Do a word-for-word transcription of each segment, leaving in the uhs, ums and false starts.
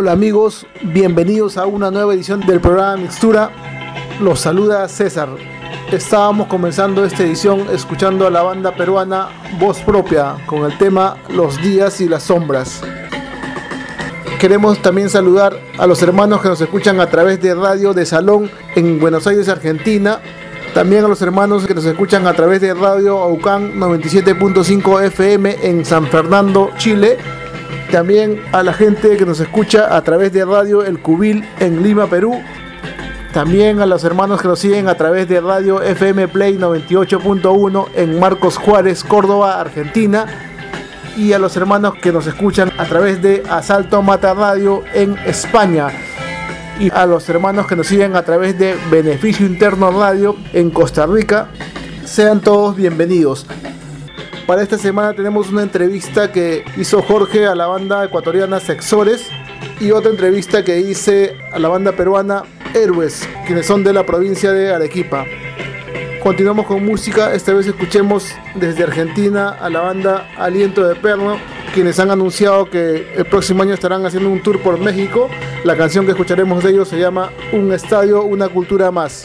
Hola amigos, bienvenidos a una nueva edición del programa Mixtura. Los saluda César. Estábamos comenzando esta edición escuchando a la banda peruana Voz Propia con el tema Los días y las sombras. Queremos también saludar a los hermanos que nos escuchan a través de Radio de Salón en Buenos Aires, Argentina. También a los hermanos que nos escuchan a través de Radio Aucán noventa y siete punto cinco F M en San Fernando, Chile. También a la gente que nos escucha a través de Radio El Cubil en Lima, Perú. También a los hermanos que nos siguen a través de Radio F M Play noventa y ocho punto uno en Marcos Juárez, Córdoba, Argentina. Y a los hermanos que nos escuchan a través de Asalto Mata Radio en España. Y a los hermanos que nos siguen a través de Beneficio Interno Radio en Costa Rica. Sean todos bienvenidos. Para esta semana tenemos una entrevista que hizo Jorge a la banda ecuatoriana Sexores y otra entrevista que hice a la banda peruana Héroes, quienes son de la provincia de Arequipa. Continuamos con música, esta vez escuchemos desde Argentina a la banda Aliento de Perno, quienes han anunciado que el próximo año estarán haciendo un tour por México. La canción que escucharemos de ellos se llama Un estadio, una cultura más.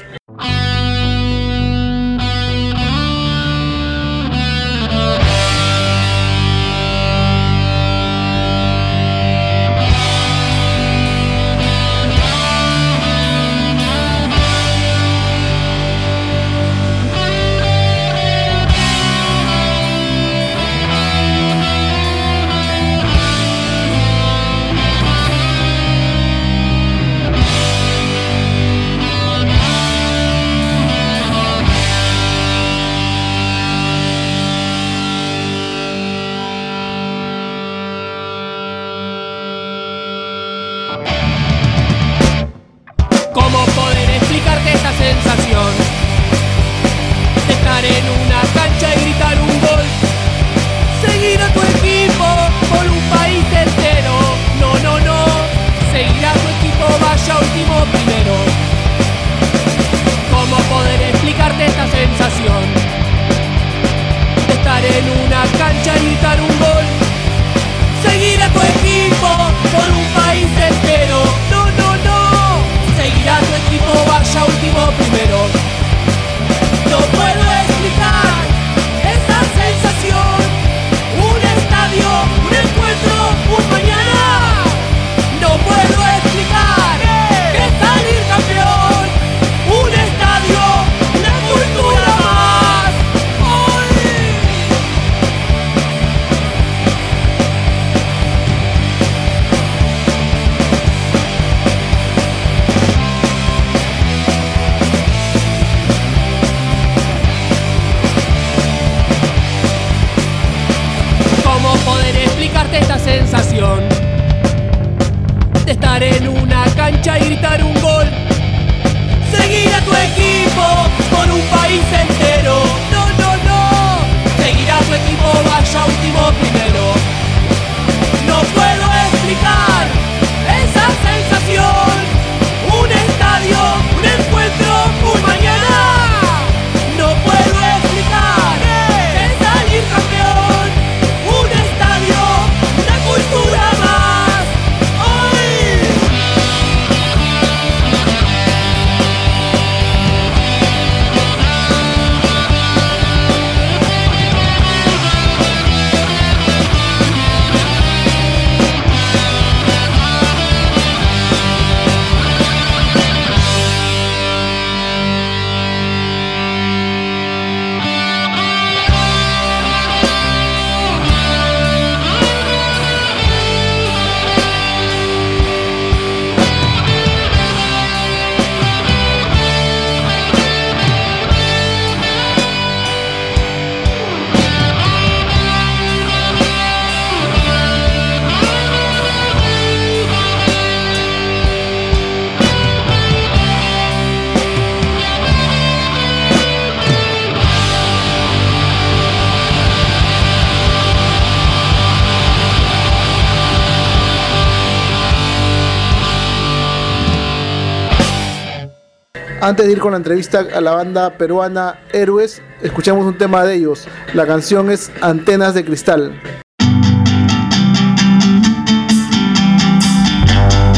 Antes de ir con la entrevista a la banda peruana Héroes, escuchamos un tema de ellos. La canción es Antenas de Cristal.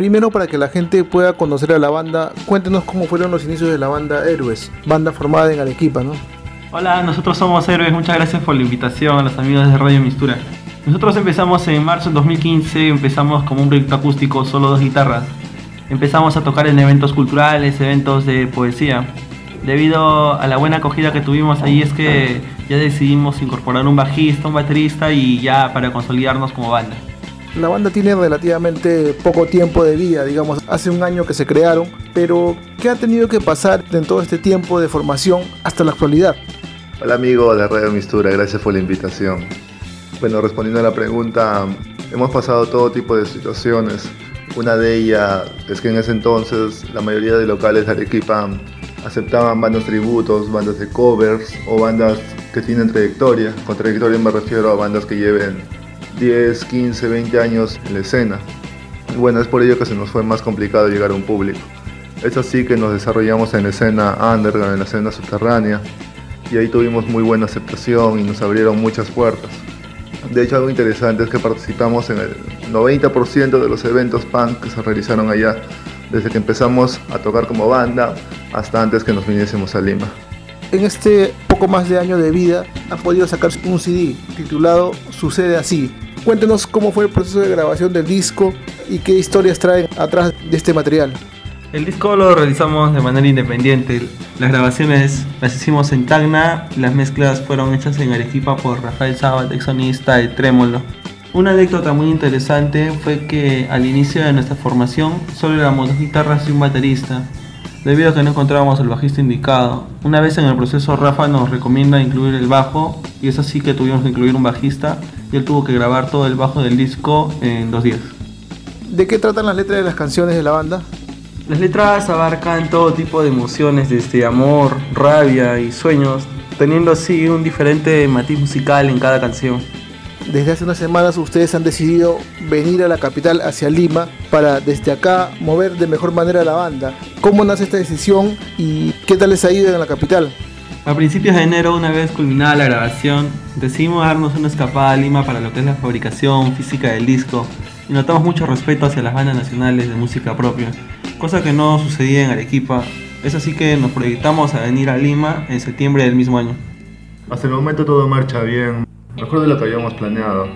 Primero, para que la gente pueda conocer a la banda, cuéntenos cómo fueron los inicios de la banda Héroes, banda formada en Arequipa, ¿no? Hola, nosotros somos Héroes, muchas gracias por la invitación a los amigos de Radio Mistura. Nosotros empezamos en marzo del dos mil quince, empezamos como un proyecto acústico, solo dos guitarras. Empezamos a tocar en eventos culturales, eventos de poesía. Debido a la buena acogida que tuvimos ahí es que ya decidimos incorporar un bajista, un baterista y ya para consolidarnos como banda. La banda tiene relativamente poco tiempo de vida, digamos, hace un año que se crearon, pero ¿qué ha tenido que pasar en todo este tiempo de formación hasta la actualidad? Hola amigo de Radio Mistura, gracias por la invitación. Bueno, respondiendo a la pregunta, hemos pasado todo tipo de situaciones. Una de ellas es que en ese entonces la mayoría de locales de Arequipa aceptaban bandas tributos, bandas de covers o bandas que tienen trayectoria. Con trayectoria me refiero a bandas que lleven diez, quince, veinte años en la escena. Y bueno, es por ello que se nos fue más complicado llegar a un público. Es así que nos desarrollamos en la escena underground, en la escena subterránea, y ahí tuvimos muy buena aceptación y nos abrieron muchas puertas. De hecho, algo interesante es que participamos en el noventa por ciento de los eventos punk que se realizaron allá, desde que empezamos a tocar como banda hasta antes que nos viniésemos a Lima. En este poco más de año de vida han podido sacar un C D titulado Sucede Así. Cuéntenos cómo fue el proceso de grabación del disco y qué historias traen atrás de este material. El disco lo realizamos de manera independiente. Las grabaciones las hicimos en Tacna y las mezclas fueron hechas en Arequipa por Rafael Sabat, ex sonista de Trémolo. Una anécdota muy interesante fue que al inicio de nuestra formación solo éramos dos guitarras y un baterista, debido a que no encontrábamos el bajista indicado. Una vez en el proceso Rafa nos recomienda incluir el bajo y es así que tuvimos que incluir un bajista y él tuvo que grabar todo el bajo del disco en dos días. ¿De qué tratan las letras de las canciones de la banda? Las letras abarcan todo tipo de emociones, desde amor, rabia y sueños, teniendo así un diferente matiz musical en cada canción. Desde hace unas semanas ustedes han decidido venir a la capital, hacia Lima, para desde acá mover de mejor manera la banda. ¿Cómo nace esta decisión y qué tal les ha ido en la capital? A principios de enero, una vez culminada la grabación, decidimos darnos una escapada a Lima para lo que es la fabricación física del disco y notamos mucho respeto hacia las bandas nacionales de música propia, cosa que no sucedía en Arequipa. Es así que nos proyectamos a venir a Lima en septiembre del mismo año. Hasta el momento todo marcha bien, mejor de lo que habíamos planeado,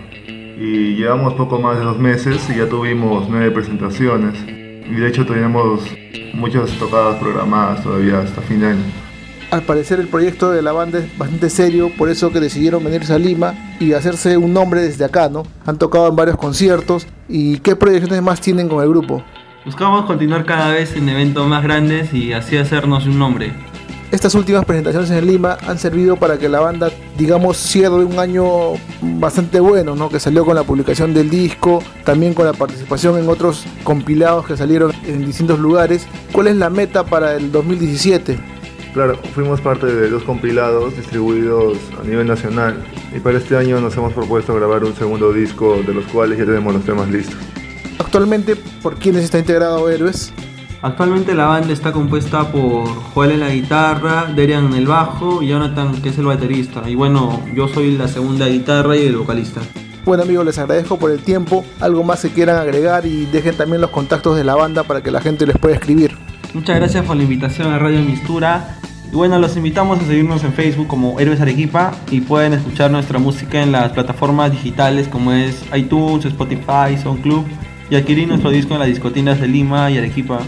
y llevamos poco más de dos meses y ya tuvimos nueve presentaciones, y de hecho tenemos muchas tocadas programadas todavía hasta fin de año. Al parecer el proyecto de la banda es bastante serio, por eso que decidieron venirse a Lima y hacerse un nombre desde acá, ¿no? Han tocado en varios conciertos. ¿Y qué proyecciones más tienen con el grupo? Buscamos continuar cada vez en eventos más grandes y así hacernos un nombre. Estas últimas presentaciones en Lima han servido para que la banda, digamos, cierre un año bastante bueno, ¿no? Que salió con la publicación del disco, también con la participación en otros compilados que salieron en distintos lugares. ¿Cuál es la meta para el dos mil diecisiete? Claro, fuimos parte de dos compilados distribuidos a nivel nacional, y para este año nos hemos propuesto grabar un segundo disco, de los cuales ya tenemos los temas listos. Actualmente, ¿por quiénes está integrado Héroes? Actualmente la banda está compuesta por Joel en la guitarra, Derian en el bajo y Jonathan, que es el baterista. Y bueno, yo soy la segunda guitarra y el vocalista. Bueno amigos, les agradezco por el tiempo. Algo más que quieran agregar y dejen también los contactos de la banda para que la gente les pueda escribir. Muchas gracias por la invitación a Radio Mistura. Y bueno, los invitamos a seguirnos en Facebook como Héroes Arequipa y pueden escuchar nuestra música en las plataformas digitales como es iTunes, Spotify, SoundCloud y adquirir nuestro disco en las discotinas de Lima y Arequipa.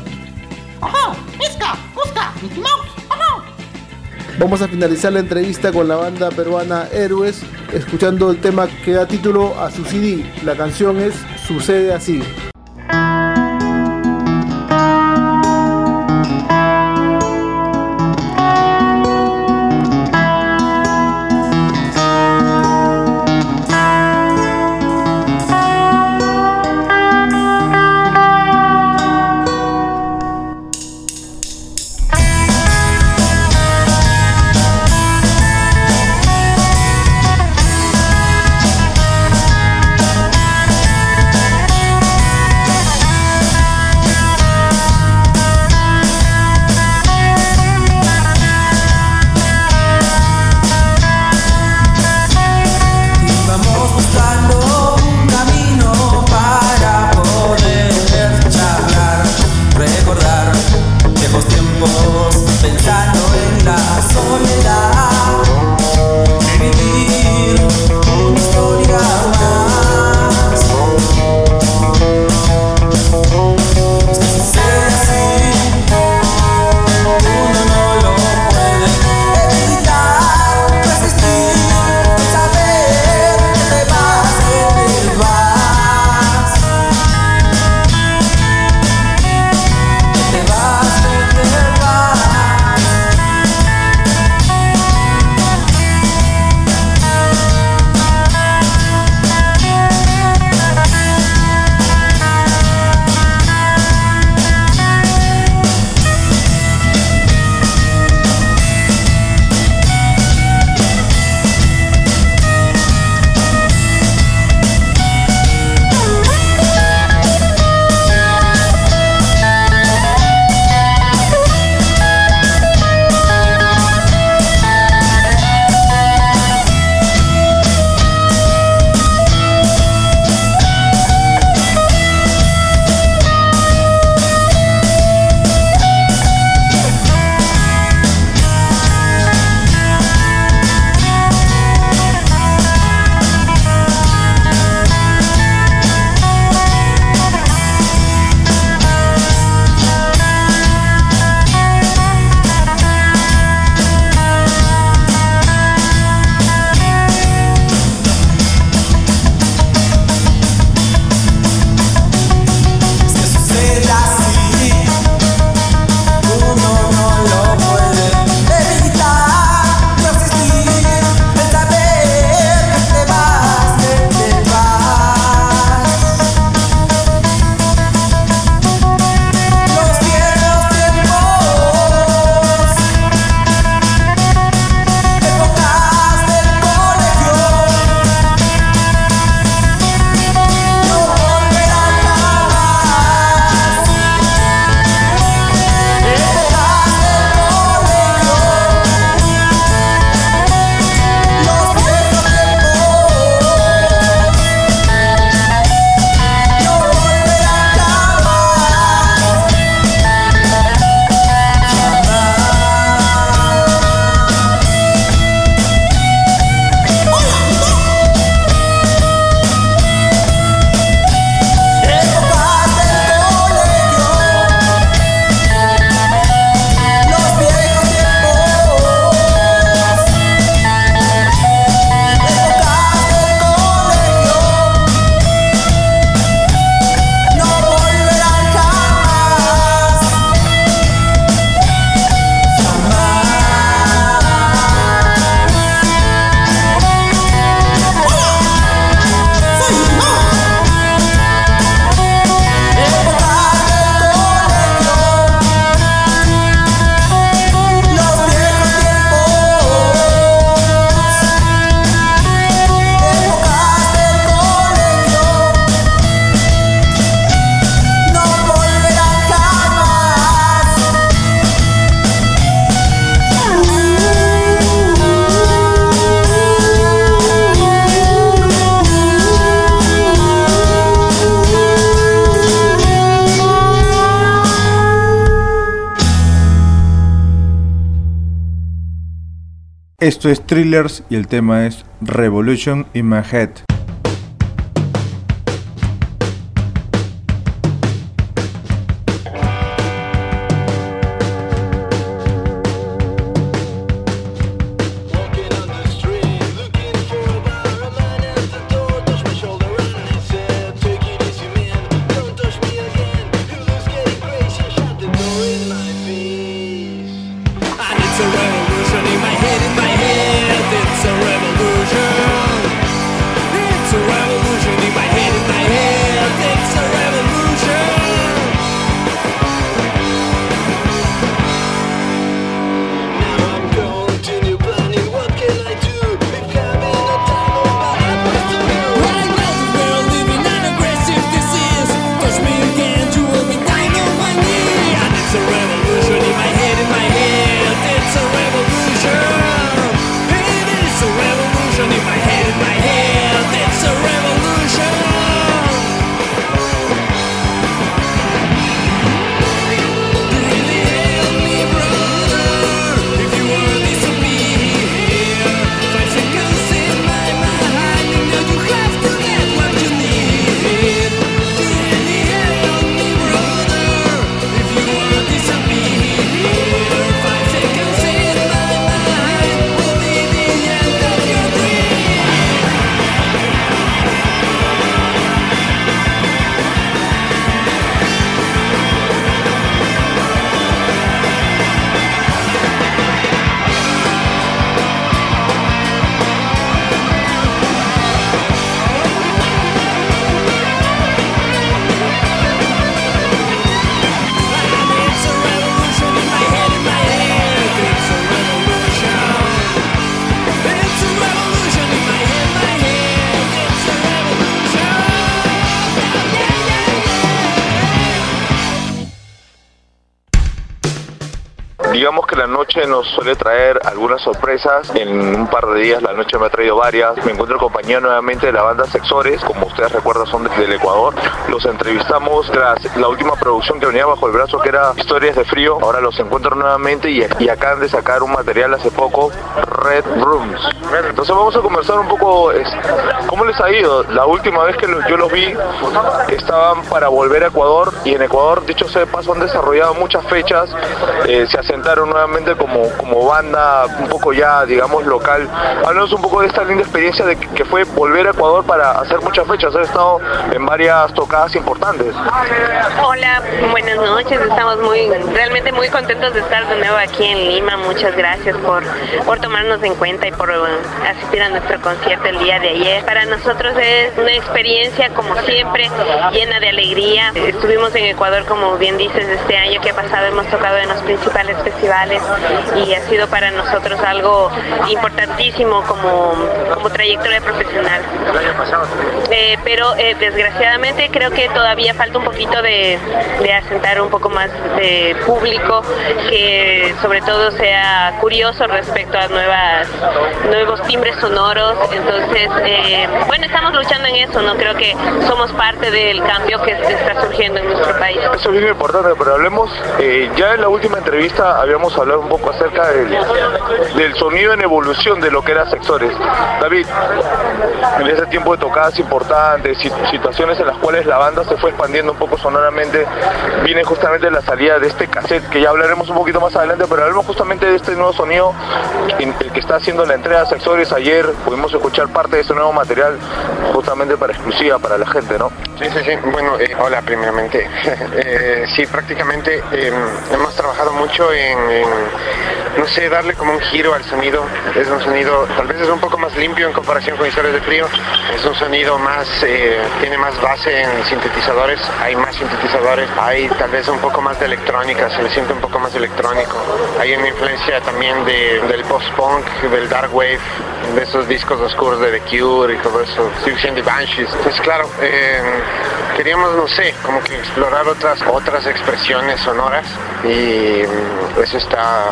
¡Ajá! ¡Misca! ¡Cusca! ¡Mickey Mouse! ¡Ajá! Vamos a finalizar la entrevista con la banda peruana Héroes, escuchando el tema que da título a su C D. La canción es Sucede Así. Esto es Thrillers y el tema es Revolution in My Head. Digamos que la noche nos suele traer algunas sorpresas. En un par de días la noche me ha traído varias. Me encuentro en compañía nuevamente de la banda Sexores, como ustedes recuerdan son desde el Ecuador. Los entrevistamos tras la última producción que venía bajo el brazo, que era Historias de Frío. Ahora los encuentro nuevamente y, y acaban de sacar un material hace poco, Red Rooms. Entonces vamos a conversar un poco es, cómo les ha ido. La última vez que lo, yo los vi estaban para volver a Ecuador, y en Ecuador, dicho sea de paso, han desarrollado muchas fechas. Eh, se asentaron nuevamente como, como banda un poco ya, digamos, local. Háblanos un poco de esta linda experiencia de que, que fue volver a Ecuador para hacer muchas fechas. Han estado en varias tocadas importantes. Hola, buenas noches. Estamos muy, realmente muy contentos de estar de nuevo aquí en Lima. Muchas gracias por, por tomarnos en cuenta y por uh, asistir a nuestro concierto el día de ayer. Para nosotros es una experiencia, como siempre, llena de alegría. Estuvimos en Ecuador, como bien dices, este año que ha pasado hemos tocado en los principales festivales y ha sido para nosotros algo importantísimo como, como trayectoria profesional. El año pasado. Eh, pero eh, desgraciadamente creo que todavía falta un poquito de, de asentar un poco más de público, que sobre todo sea curioso respecto a nuevas, nuevos timbres sonoros. Entonces, eh, bueno, estamos luchando en eso, ¿no? Creo que somos parte del cambio que está surgiendo en nuestro país. Eso es bien importante, pero hablemos, eh, ya en la última entrevista habíamos hablado un poco acerca del, del sonido en evolución de lo que era Sexores. David, en ese tiempo de tocadas importantes, situaciones en las cuales la banda se fue expandiendo un poco sonoramente, viene justamente la salida de este cassette, que ya hablaremos un poquito más adelante, pero hablemos justamente de este nuevo sonido, en el que está haciendo la entrega de Sexores. Ayer pudimos escuchar parte de este nuevo material, justamente para exclusiva, para la gente, ¿no? Sí, sí, sí. Bueno, eh, hola primeramente. eh, sí, prácticamente eh, hemos trabajado mucho en, en, no sé, darle como un giro al sonido. Es un sonido, tal vez es un poco más limpio en comparación con Historias de Frío. Es un sonido más, eh, tiene más base en sintetizadores, hay más sintetizadores, hay tal vez un poco más de electrónica, se le siente un poco más electrónico. Hay una influencia también de, del post-punk, del dark wave, de esos discos oscuros de The Cure y todo eso, Siouxsie and the Banshees. Pues claro, eh, queríamos, no sé, como que explorar otras, otras expresiones sonoras y eso está,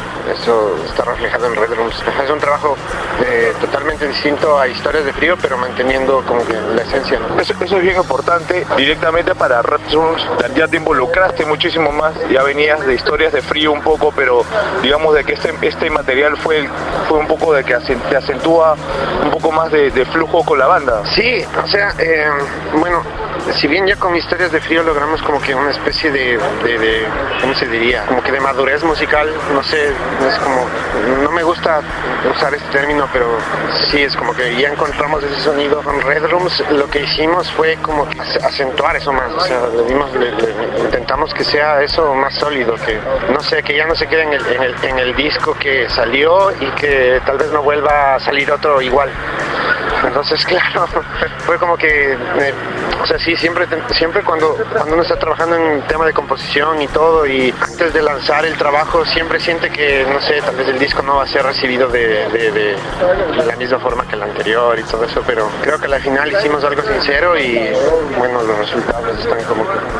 eso está reflejado en Red Rooms. Es un trabajo eh, totalmente distinto a Historias de Frío, pero manteniendo como que la esencia, ¿no? Eso, eso es bien importante. Directamente para Red Rooms ya te involucraste muchísimo más, ya venías de Historias de Frío un poco, pero digamos de que este, este material fue, fue un poco de que te acentúa un poco más de, de flujo con la banda. Sí, o sea, eh, bueno, si bien ya con Historias de Frío logramos como que una especie de, de, de, ¿cómo se diría? Como que de madurez musical, no sé, es como, no me gusta usar este término, pero sí, es como que ya encontramos ese sonido. Con Red Rooms lo que hicimos fue como que acentuar eso más, o sea, le dimos, le, le, intentamos que sea eso más sólido, que no sé, que ya no se quede en el, en el, en el disco que salió y que tal vez no vuelva a salir otro igual. Entonces, claro, fue como que, eh, o sea, sí, siempre, siempre cuando, cuando uno está trabajando en un tema de composición y todo, y antes de lanzar el trabajo, siempre siente que, no sé, tal vez el disco no va a ser recibido de, de, de, de la misma forma que el anterior y todo eso, pero creo que al final hicimos algo sincero y, bueno, los resultados están como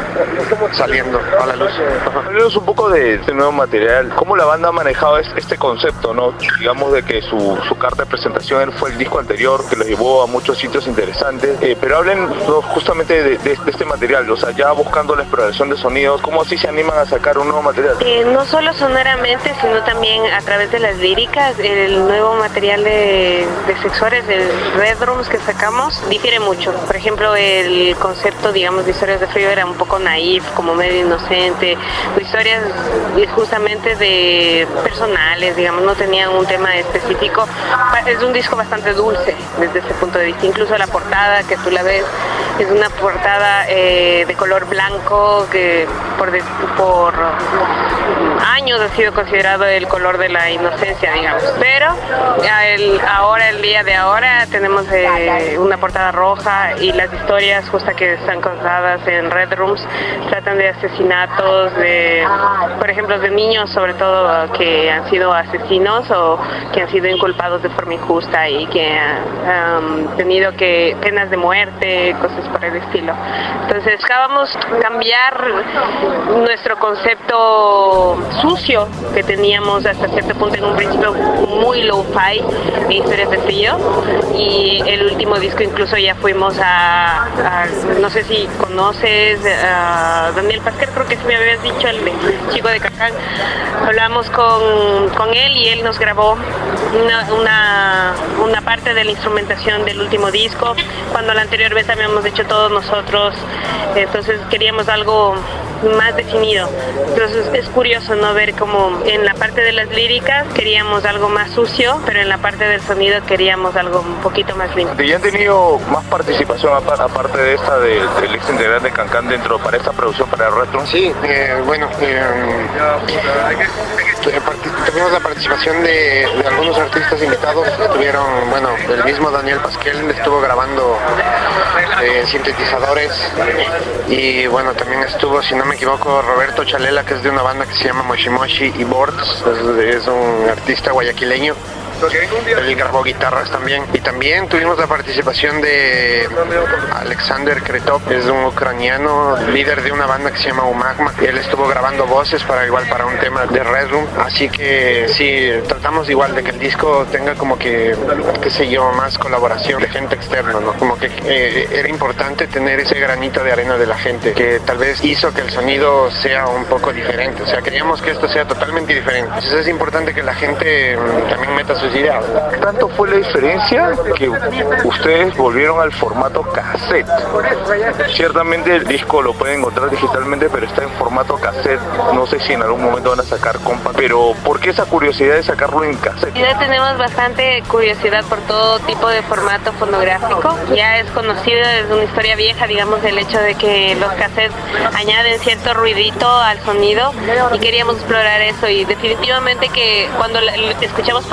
que saliendo a la luz. Hablemos un poco de este nuevo material. ¿Cómo la banda ha manejado este concepto, no? Digamos de que su, su carta de presentación fue el disco anterior, que los llevó a muchos sitios interesantes, eh, pero hablen no, justamente de, de, de este material, o sea, ya buscando la exploración de sonidos, ¿cómo así se animan a sacar un nuevo material? Eh, no solo sonoramente, sino también a través de las líricas. El nuevo material de, de Sexuales, de Red Rooms que sacamos, difiere mucho. Por ejemplo, el concepto, digamos, de Historias de Frío era un poco naif, como medio inocente, o historias justamente de personales, digamos, no tenían un tema específico. Es un disco bastante dulce desde ese punto de vista, incluso la portada que tú la ves es una portada eh, de color blanco que por, de, por años ha sido considerado el color de la inocencia, digamos, pero el, ahora, el día de ahora tenemos eh, una portada roja y las historias justo que están contadas en Red Rooms tratan de asesinatos, de, por ejemplo, de niños sobre todo que han sido asesinos o que han sido inculpados de forma injusta y que han um, tenido que penas de muerte, cosas por el estilo. Entonces buscábamos cambiar nuestro concepto sucio que teníamos hasta cierto punto en un principio muy low-fi en Historias de Frío, y el último disco incluso ya fuimos a, a no sé si conoces a Daniel Pasquer, creo que sí me habías dicho, el chico de Cacán. Hablamos con, con él y él nos grabó una, una, una parte de la instrumentación del último disco, cuando la anterior vez habíamos hecho todos nosotros, entonces queríamos algo más definido. Entonces es curioso no ver como en la parte de las líricas queríamos algo más sucio, pero en la parte del sonido queríamos algo un poquito más limpio. ¿Y han tenido más participación aparte de esta del de, ex integrante de Cancán dentro para esta producción para el Retro? Sí, eh, bueno, eh, tuvimos la participación de, de algunos artistas invitados. Tuvieron, bueno, el mismo Daniel Pasquel estuvo grabando eh, sintetizadores, y bueno, también estuvo, si no me equivoco, Roberto Chalela, que es de una banda que se llama Moshi Moshi y Boards, es, es un artista guayaquileño. Él grabó guitarras también, y también tuvimos la participación de Alexander Kretov, es un ucraniano, líder de una banda que se llama Umagma. Él estuvo grabando voces para igual para un tema de Red Room, así que sí, tratamos igual de que el disco tenga como que, qué sé yo, más colaboración de gente externa, ¿no? Como que eh, era importante tener ese granito de arena de la gente, que tal vez hizo que el sonido sea un poco diferente, o sea, queríamos que esto sea totalmente diferente. Entonces es importante que la gente mm, también meta sus ideas. ¿Tanto fue la diferencia que ustedes volvieron al formato cassette? Ciertamente el disco lo pueden encontrar digitalmente, pero está en formato cassette. No sé si en algún momento van a sacar compact, pero ¿por qué esa curiosidad de sacarlo en cassette? Ya tenemos bastante curiosidad por todo tipo de formato fonográfico. Ya es conocido, es una historia vieja, digamos, el hecho de que los cassettes añaden cierto ruidito al sonido, y queríamos explorar eso, y definitivamente que cuando escuchamos por primera vez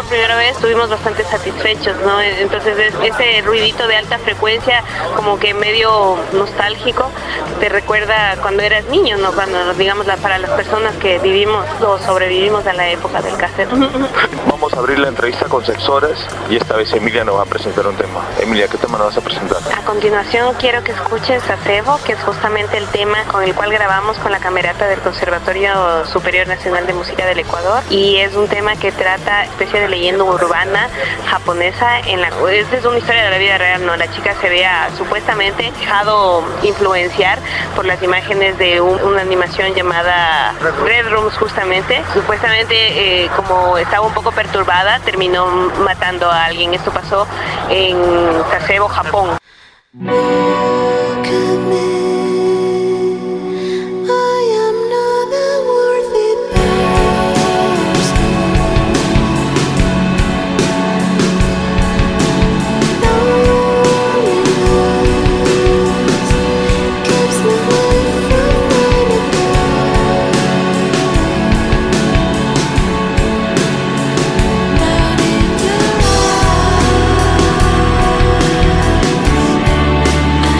vez estuvimos bastante satisfechos, ¿no? Entonces es, ese ruidito de alta frecuencia como que medio nostálgico te recuerda cuando eras niño, ¿no? Cuando, digamos, la, para las personas que vivimos o sobrevivimos a la época del cassette. Vamos a abrir la entrevista con sexores y esta vez Emilia nos va a presentar un tema. Emilia, ¿qué tema nos vas a presentar? A continuación quiero que escuches Sasebo, que es justamente el tema con el cual grabamos con la camerata del Conservatorio Superior Nacional de Música del Ecuador, y es un tema que trata especie de leyenda urbana japonesa. En la, esta es una historia de la vida real, ¿no? La chica se había supuestamente dejado influenciar por las imágenes de un, una animación llamada Red Rooms, justamente. Supuestamente, eh, como estaba un poco perturbada, terminó matando a alguien. Esto pasó en Sasebo, Japón. I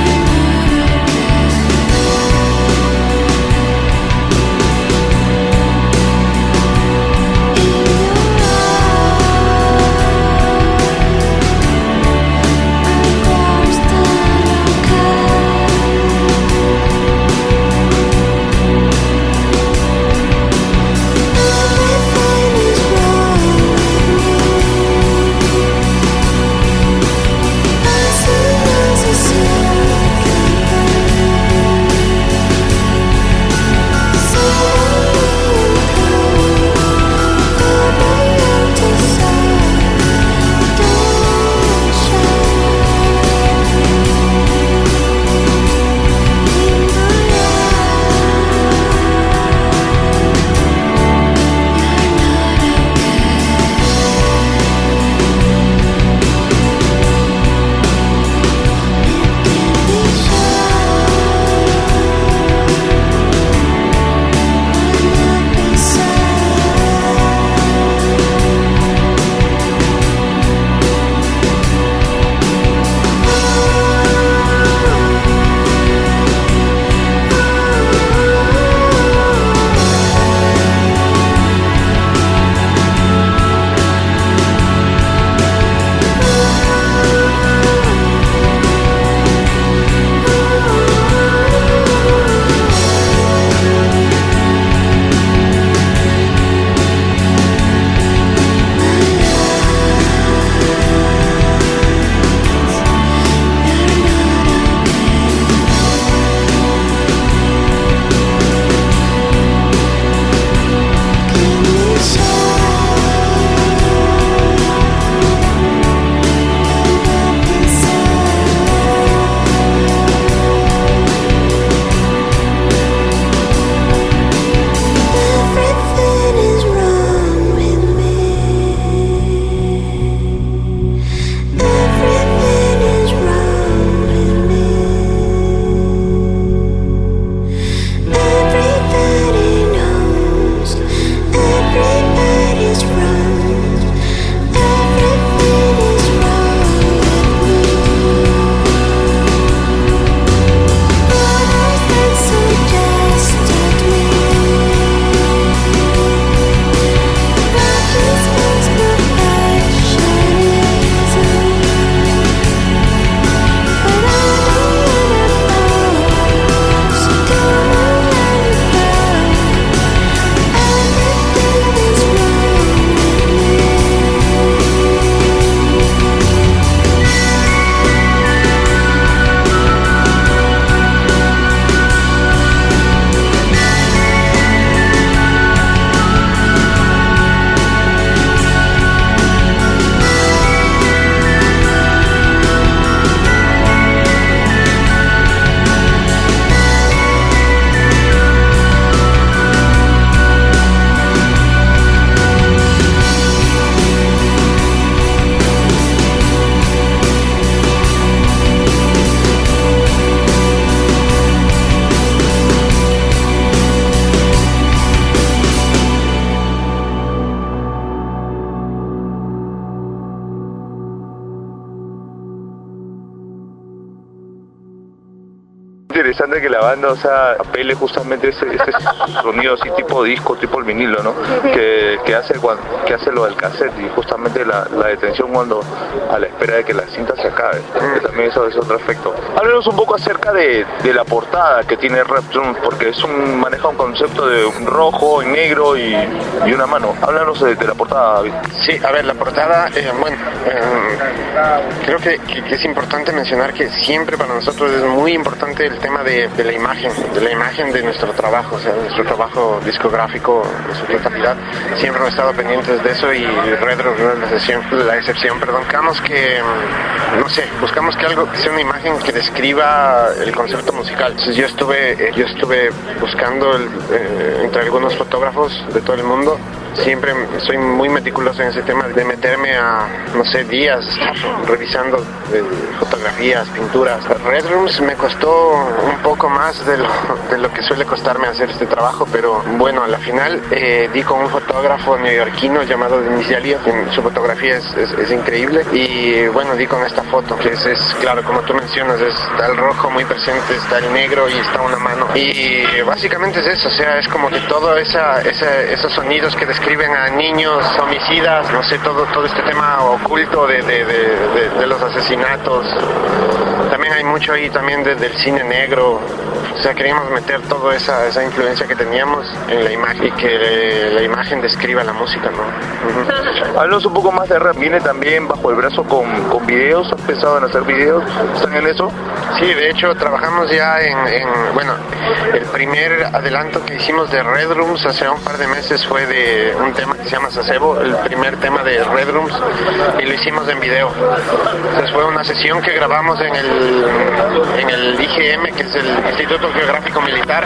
interesante que la banda, o sea, apele justamente ese, ese sonido así tipo disco, tipo el vinilo, ¿no? Que, que hace cuando, que hace lo del cassette y justamente la, la detención cuando a la espera de que la cinta se acabe. Que también eso es otro efecto. Háblanos un poco acerca de, de la portada que tiene Reptrum, porque es un maneja un concepto de un rojo y negro y, y una mano. Háblanos de, de la portada, David. Sí, a ver, la portada, eh, bueno, eh, creo que, que, que es importante mencionar que siempre para nosotros es muy importante el tema de, de la imagen, de la imagen de nuestro trabajo, o sea, nuestro trabajo discográfico en su totalidad. Siempre hemos estado pendientes de eso y Red Room no es la excepción, la excepción, perdón. Buscamos que, no sé, buscamos que algo, que sea una imagen que describa el concepto musical. Entonces yo estuve, eh, yo estuve buscando el, eh, entre algunos fotógrafos de todo el mundo. Siempre soy muy meticuloso en ese tema de meterme a, no sé, días revisando eh, fotografías, pinturas. Red Rooms me costó un poco más de lo, de lo que suele costarme hacer este trabajo, pero bueno, a la final eh, di con un fotógrafo neoyorquino llamado Denis Yaliev. Su fotografía es, es, es increíble y bueno, di con esta foto, que es, es claro, como tú mencionas, es, está el rojo muy presente, está el negro y está una mano. Y básicamente es eso, o sea, es como que todo esa, esa, esos sonidos que describen a niños homicidas, no sé, todo todo este tema oculto de, de, de, de, de los asesinatos. También hay mucho ahí también de, del cine negro. O sea, queríamos meter toda esa, esa influencia que teníamos en la imagen y que eh, la imagen describa la música, ¿no? Uh-huh. Háblanos un poco más de rap. ¿Viene también bajo el brazo con, con videos? ¿Has pensado en hacer videos? ¿Están en eso? Sí, de hecho trabajamos ya en, en, bueno, el primer adelanto que hicimos de Red Rooms hace un par de meses fue de un tema que se llama Sasebo, el primer tema de Red Rooms, y lo hicimos en video. Entonces fue una sesión que grabamos en el, en el I G M, que es el Instituto Geográfico Militar,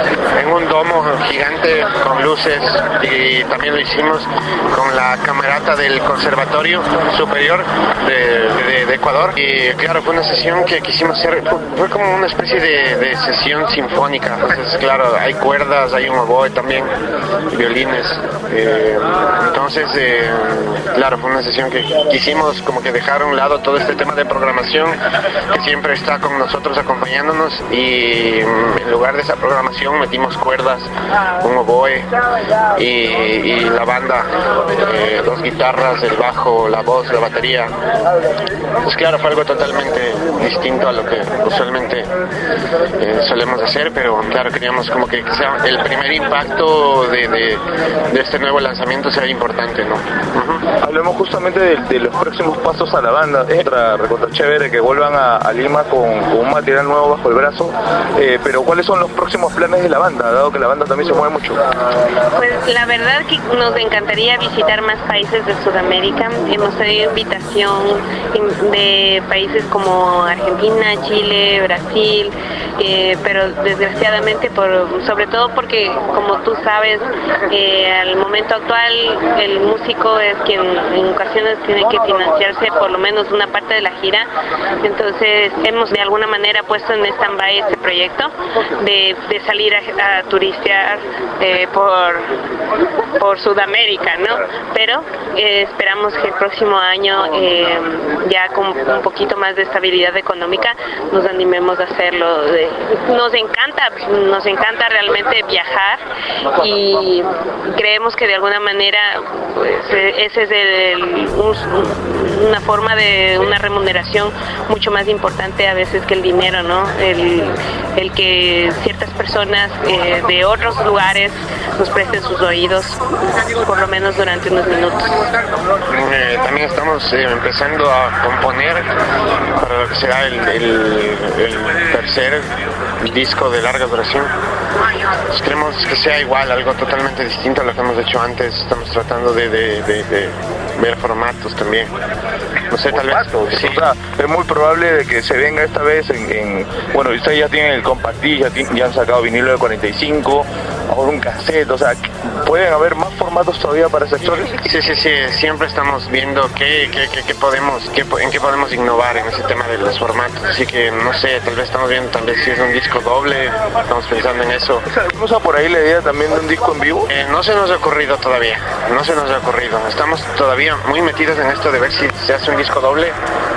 en un domo gigante con luces, y también lo hicimos con la camerata del Conservatorio Superior de, de, de Ecuador. Y claro, fue una sesión que quisimos hacer, fue, fue como una especie de, de sesión sinfónica. Entonces claro, hay cuerdas, hay un oboe también, violines. Eh, entonces, eh, claro, fue una sesión que quisimos como que dejar a un lado todo este tema de programación que siempre está con nosotros acompañándonos, y en lugar de esa programación metimos cuerdas, un oboe y, y la banda, eh, dos guitarras, el bajo, la voz, la batería. Pues claro, fue algo totalmente distinto a lo que usualmente eh, solemos hacer, pero claro, queríamos como que sea el primer impacto de, de, de este nuevo lanzamiento sea importante, ¿no? Uh-huh. Hablemos justamente de, de los próximos pasos a la banda. Es otra recontra chévere que vuelvan a, a Lima con, con un material nuevo bajo el brazo, eh, pero ¿cuáles son los próximos planes de la banda, dado que la banda también se mueve mucho? Pues la verdad que nos encantaría visitar más países de Sudamérica. Hemos tenido invitación de países como Argentina, Chile, Brasil, eh, pero desgraciadamente, por, sobre todo porque, como tú sabes, eh, al momento actual el músico es quien en ocasiones tiene que financiarse por lo menos una parte de la gira. Entonces hemos de alguna manera puesto en stand-by este proyecto de, de salir a, a turistear eh, por, por Sudamérica, ¿no? Pero eh, esperamos que el próximo año, eh, ya con un poquito más de estabilidad económica, nos animemos a hacerlo. De, nos encanta, nos encanta realmente viajar, y creemos que de alguna manera pues, ese es el, un, una forma de una remuneración mucho más importante a veces que el dinero, ¿no? El, el que ciertas personas eh, de otros lugares nos presten sus oídos, por lo menos durante unos minutos. Eh, también estamos eh, empezando a componer para lo que será el, el, el tercer disco de larga duración. Pues queremos que sea igual, algo totalmente distinto a lo que hemos hecho antes. Estamos tratando de, de, de, de ver formatos también. No sé, tal vez. Sí. O sea, es muy probable de que se venga esta vez en, en bueno, ustedes ya tienen el compact disc, ya, ya han sacado vinilo de cuarenta y cinco, ahora un cassette, o sea, ¿pueden haber más formatos todavía para sectores? Sí, sí, sí, siempre estamos viendo qué, qué, qué, qué podemos, qué, en qué podemos innovar en ese tema de los formatos. Así que, no sé, tal vez estamos viendo tal vez si es un disco doble, estamos pensando en eso. ¿Usa por ahí la idea también de un disco en vivo? Eh, no se nos ha ocurrido todavía, no se nos ha ocurrido. Estamos todavía muy metidos en esto de ver si se hace un disco doble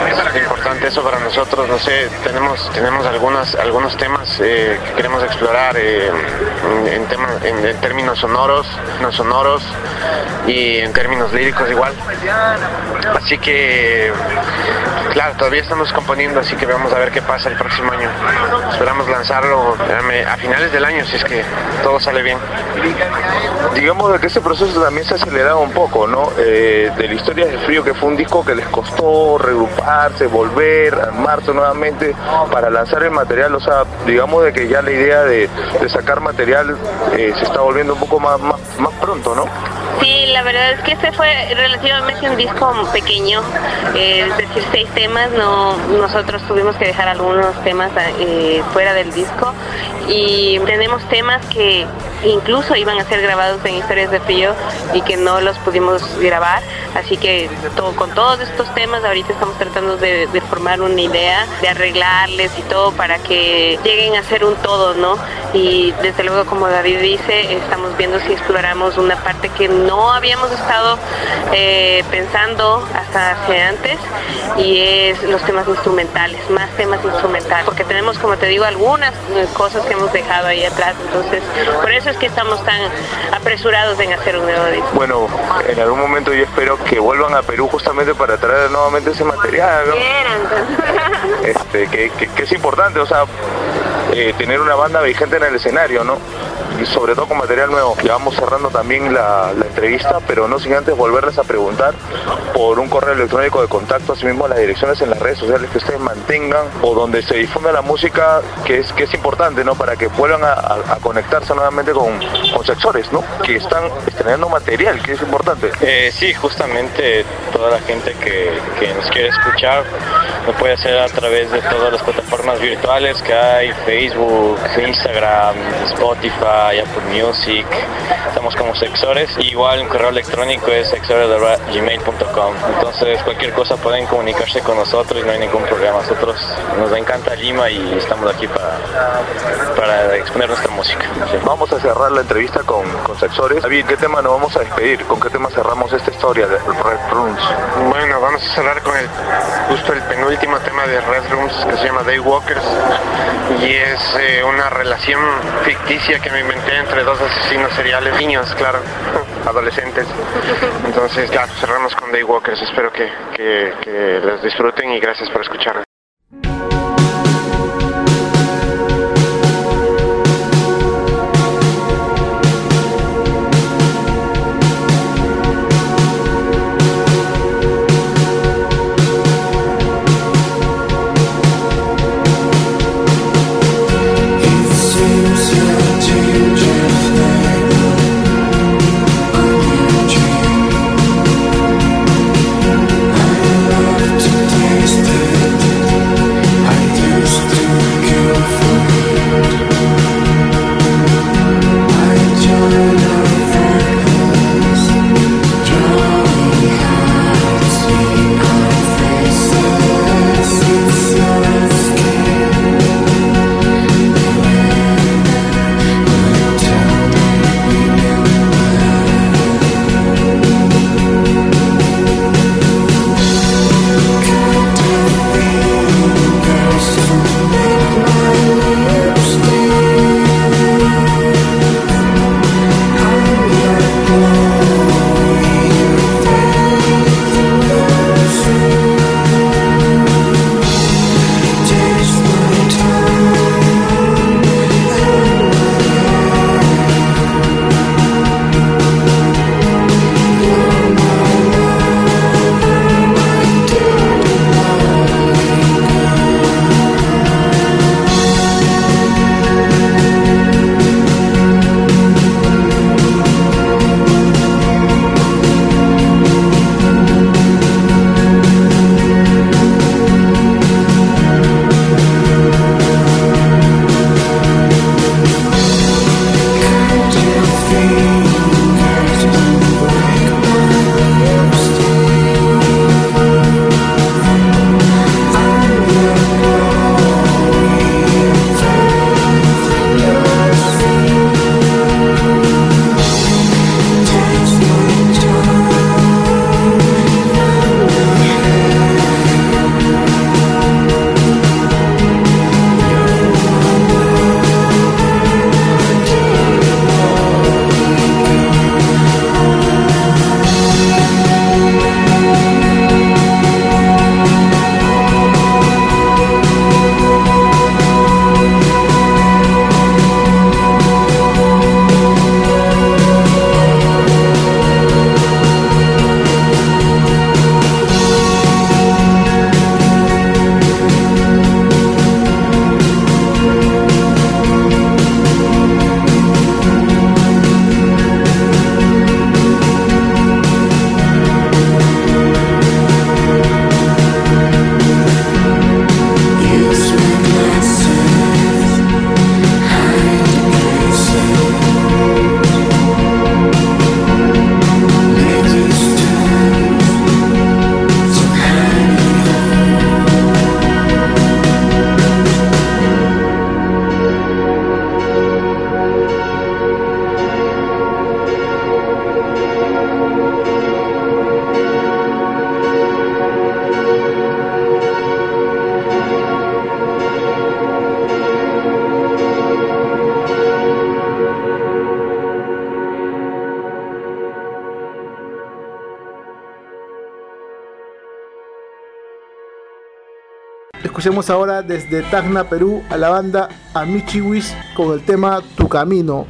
es importante eso para nosotros. No sé, tenemos tenemos algunas algunos temas eh, que queremos explorar eh, en, en, tema, en, en términos sonoros, no sonoros y en términos líricos igual. Así que, claro, todavía estamos componiendo, así que vamos a ver qué pasa el próximo año. Esperamos lanzarlo a finales del año, si es que todo sale bien. Digamos de que ese proceso también se ha acelerado un poco, ¿no? Eh, de la Historia del Frío, que fue un disco que les costó regruparse, volver, armarse nuevamente para lanzar el material. O sea, digamos de que ya la idea de, de sacar material eh, se está volviendo un poco más, más, más pronto, ¿no? Sí, la verdad es que este fue relativamente un disco pequeño, eh, es decir, seis temas. No, nosotros tuvimos que dejar algunos temas eh, fuera del disco y tenemos temas que incluso iban a ser grabados en Historias de Frío y que no los pudimos grabar, así que todo, con todos estos temas ahorita estamos tratando de, de formar una idea, de arreglarles y todo para que lleguen a ser un todo, ¿no? Y desde luego, como David dice, estamos viendo si exploramos una parte que no habíamos estado eh, pensando hasta hace antes, y es los temas instrumentales, más temas instrumentales, porque tenemos, como te digo, algunas cosas que hemos dejado ahí atrás. Entonces, por eso es que estamos tan apresurados en hacer un nuevo disco. Bueno, en algún momento yo espero que vuelvan a Perú justamente para traer nuevamente ese material, ¿no? Este, que, que, que es importante, o sea, eh, tener una banda vigente en el escenario, ¿no? Y sobre todo con material nuevo. Ya vamos cerrando también la, la entrevista, pero no sin antes volverles a preguntar por un correo electrónico de contacto, así mismo las direcciones en las redes sociales que ustedes mantengan o donde se difunda la música, que es que es importante, ¿no? Para que vuelvan a, a, a conectarse nuevamente con, con Sexores, ¿no? Que están estrenando material, que es importante. Eh, sí, justamente toda la gente que, que nos quiere escuchar lo puede hacer a través de todas las plataformas virtuales que hay, Facebook, Instagram, Spotify, Apple Music. Estamos como Sexores. Igual un correo electrónico es sexores arroba gmail punto com. Entonces cualquier cosa pueden comunicarse con nosotros y no hay ningún problema. Nosotros nos encanta Lima y estamos aquí para, para exponer nuestra música. Sí. Vamos a cerrar la entrevista con, con Sexores. David, ¿qué tema nos vamos a despedir? ¿Con qué tema cerramos esta historia de Red Rooms? Bueno, vamos a cerrar con el justo el penúltimo tema de Red Rooms, que se llama Daywalkers, y es eh, una relación ficticia que me inventé entre dos asesinos seriales, niños, claro, adolescentes. Entonces, ya, cerramos con Daywalkers. Espero que, que, que los disfruten y gracias por escuchar. Taste it. Escuchemos ahora desde Tacna, Perú, a la banda Amichiwis con el tema Tu Camino.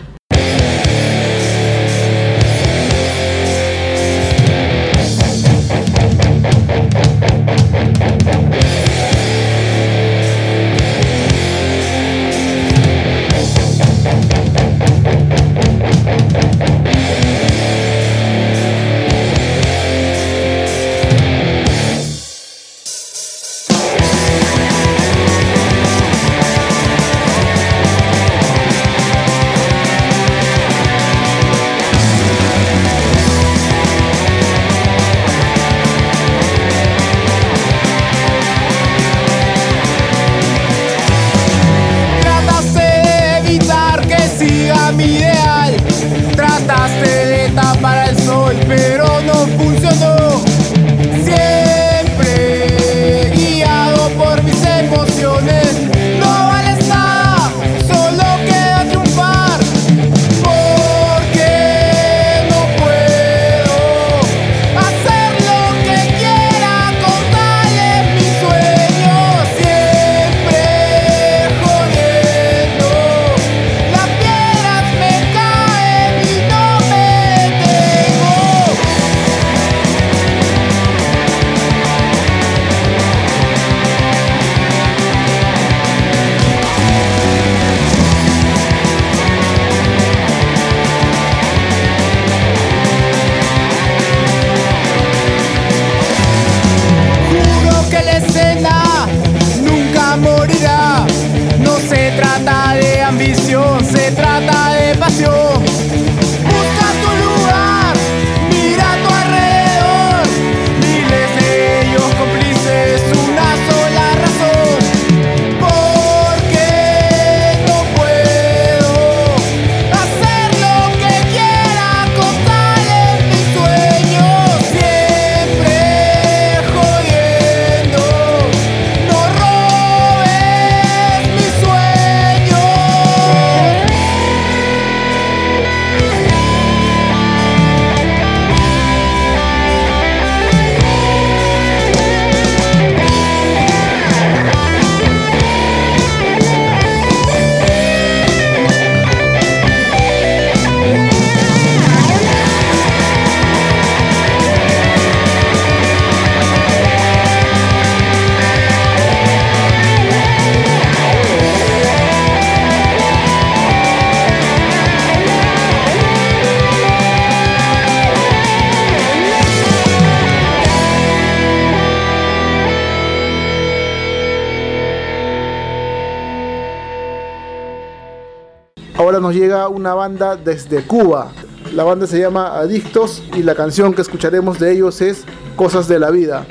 Ahora nos llega una banda desde Cuba. La banda se llama Adictos y la canción que escucharemos de ellos es Cosas de la Vida.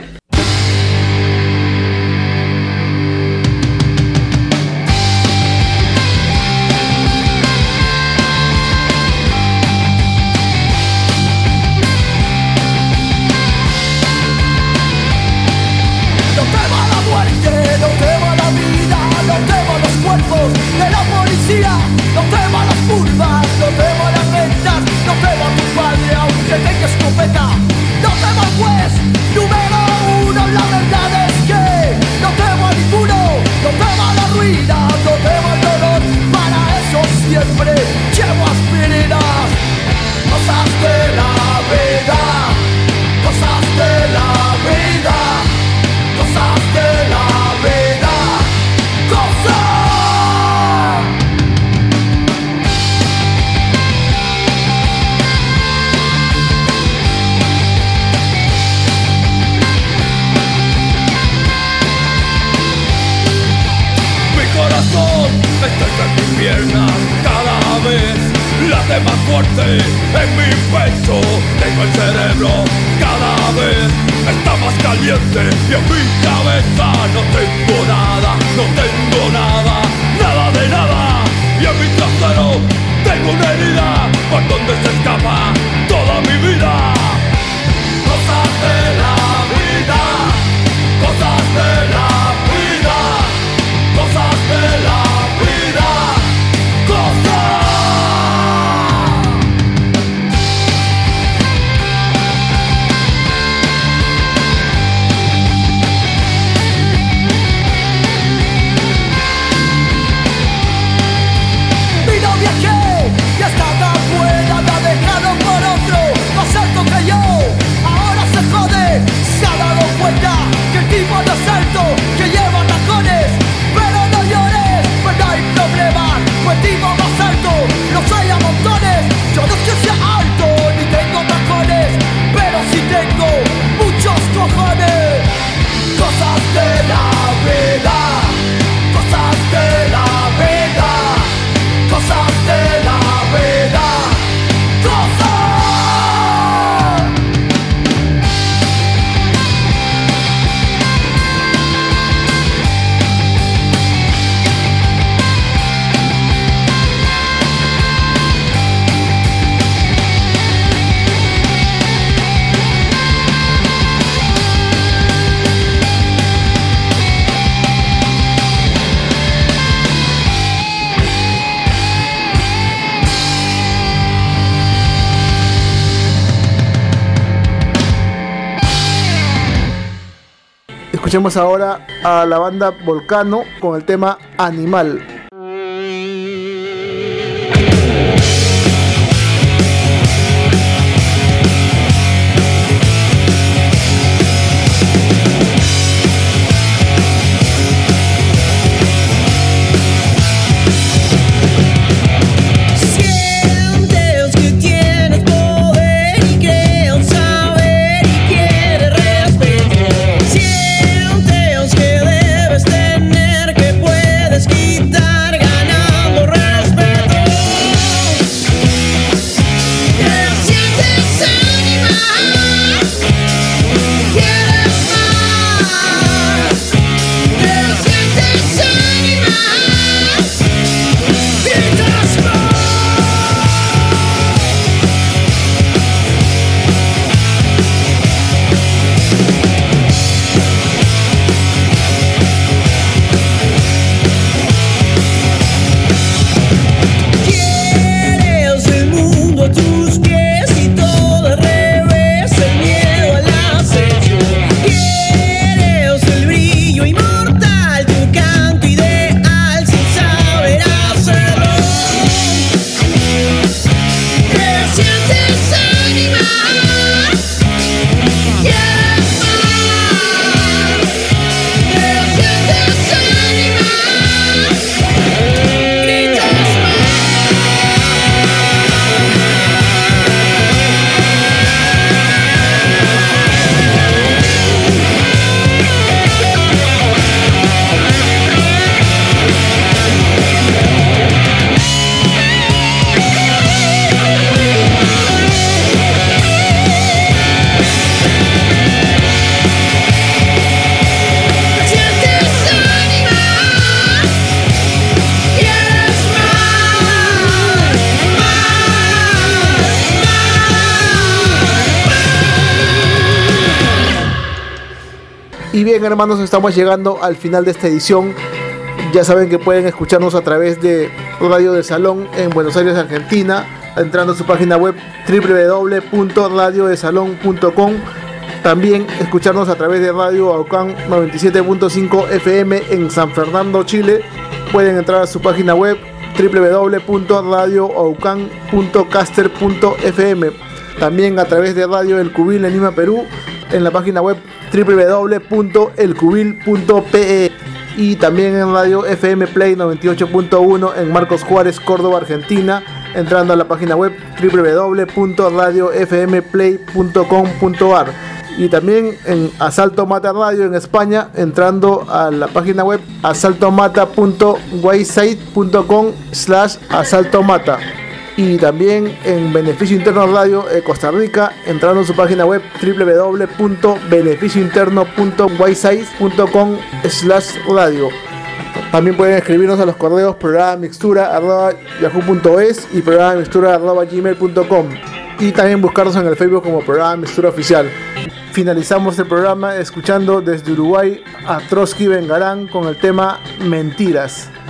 No temo a las curvas, no temo a las ventas, no temo a tu padre aunque tenga escopeta. No temo al juez, número uno, la verdad es que no temo a ninguno, no temo a la ruina, no temo al dolor. Para eso siempre llevo aspirinas. Cosas de la vida, cosas de la vida, cosas de la vida, cosas. Estás en mis piernas cada vez late más fuerte en mi pecho. Tengo el cerebro cada vez está más caliente y en mi cabeza no tengo nada, no tengo nada, nada de nada. Y en mi trasero tengo una herida por donde se escapa toda mi vida. Cosas de la vida, cosas de la vida, cosas de la vida, cosas. Escuchemos ahora a la banda Volcano con el tema Animal. Y bien, hermanos, estamos llegando al final de esta edición. Ya saben que pueden escucharnos a través de Radio del Salón en Buenos Aires, Argentina, entrando a su página web doble u doble u doble u punto radio de salón punto com. También escucharnos a través de Radio Aucán noventa y siete punto cinco F M en San Fernando, Chile. Pueden entrar a su página web doble u doble u doble u punto radio aucán punto caster punto f m. También a través de Radio El Cubil en Lima, Perú, en la página web doble u doble u doble u punto el cubil punto p e. Y también en Radio F M Play noventa y ocho punto uno en Marcos Juárez, Córdoba, Argentina, entrando a la página web doble u doble u doble u punto radio f m play punto com punto a r. Y también en Asalto Mata Radio en España, entrando a la página web asaltomata punto website punto com slash asaltomata. Y también en Beneficio Interno Radio de Costa Rica, entrando en su página web doble u doble u doble u punto beneficio interno punto website punto com slash radio. También pueden escribirnos a los correos programa mixtura arroba yahoo punto es y programa mixtura arroba gmail punto com. Y también buscarnos en el Facebook como Programa Mixtura Oficial. Finalizamos el programa escuchando desde Uruguay a Trotsky Vengarán con el tema Mentiras.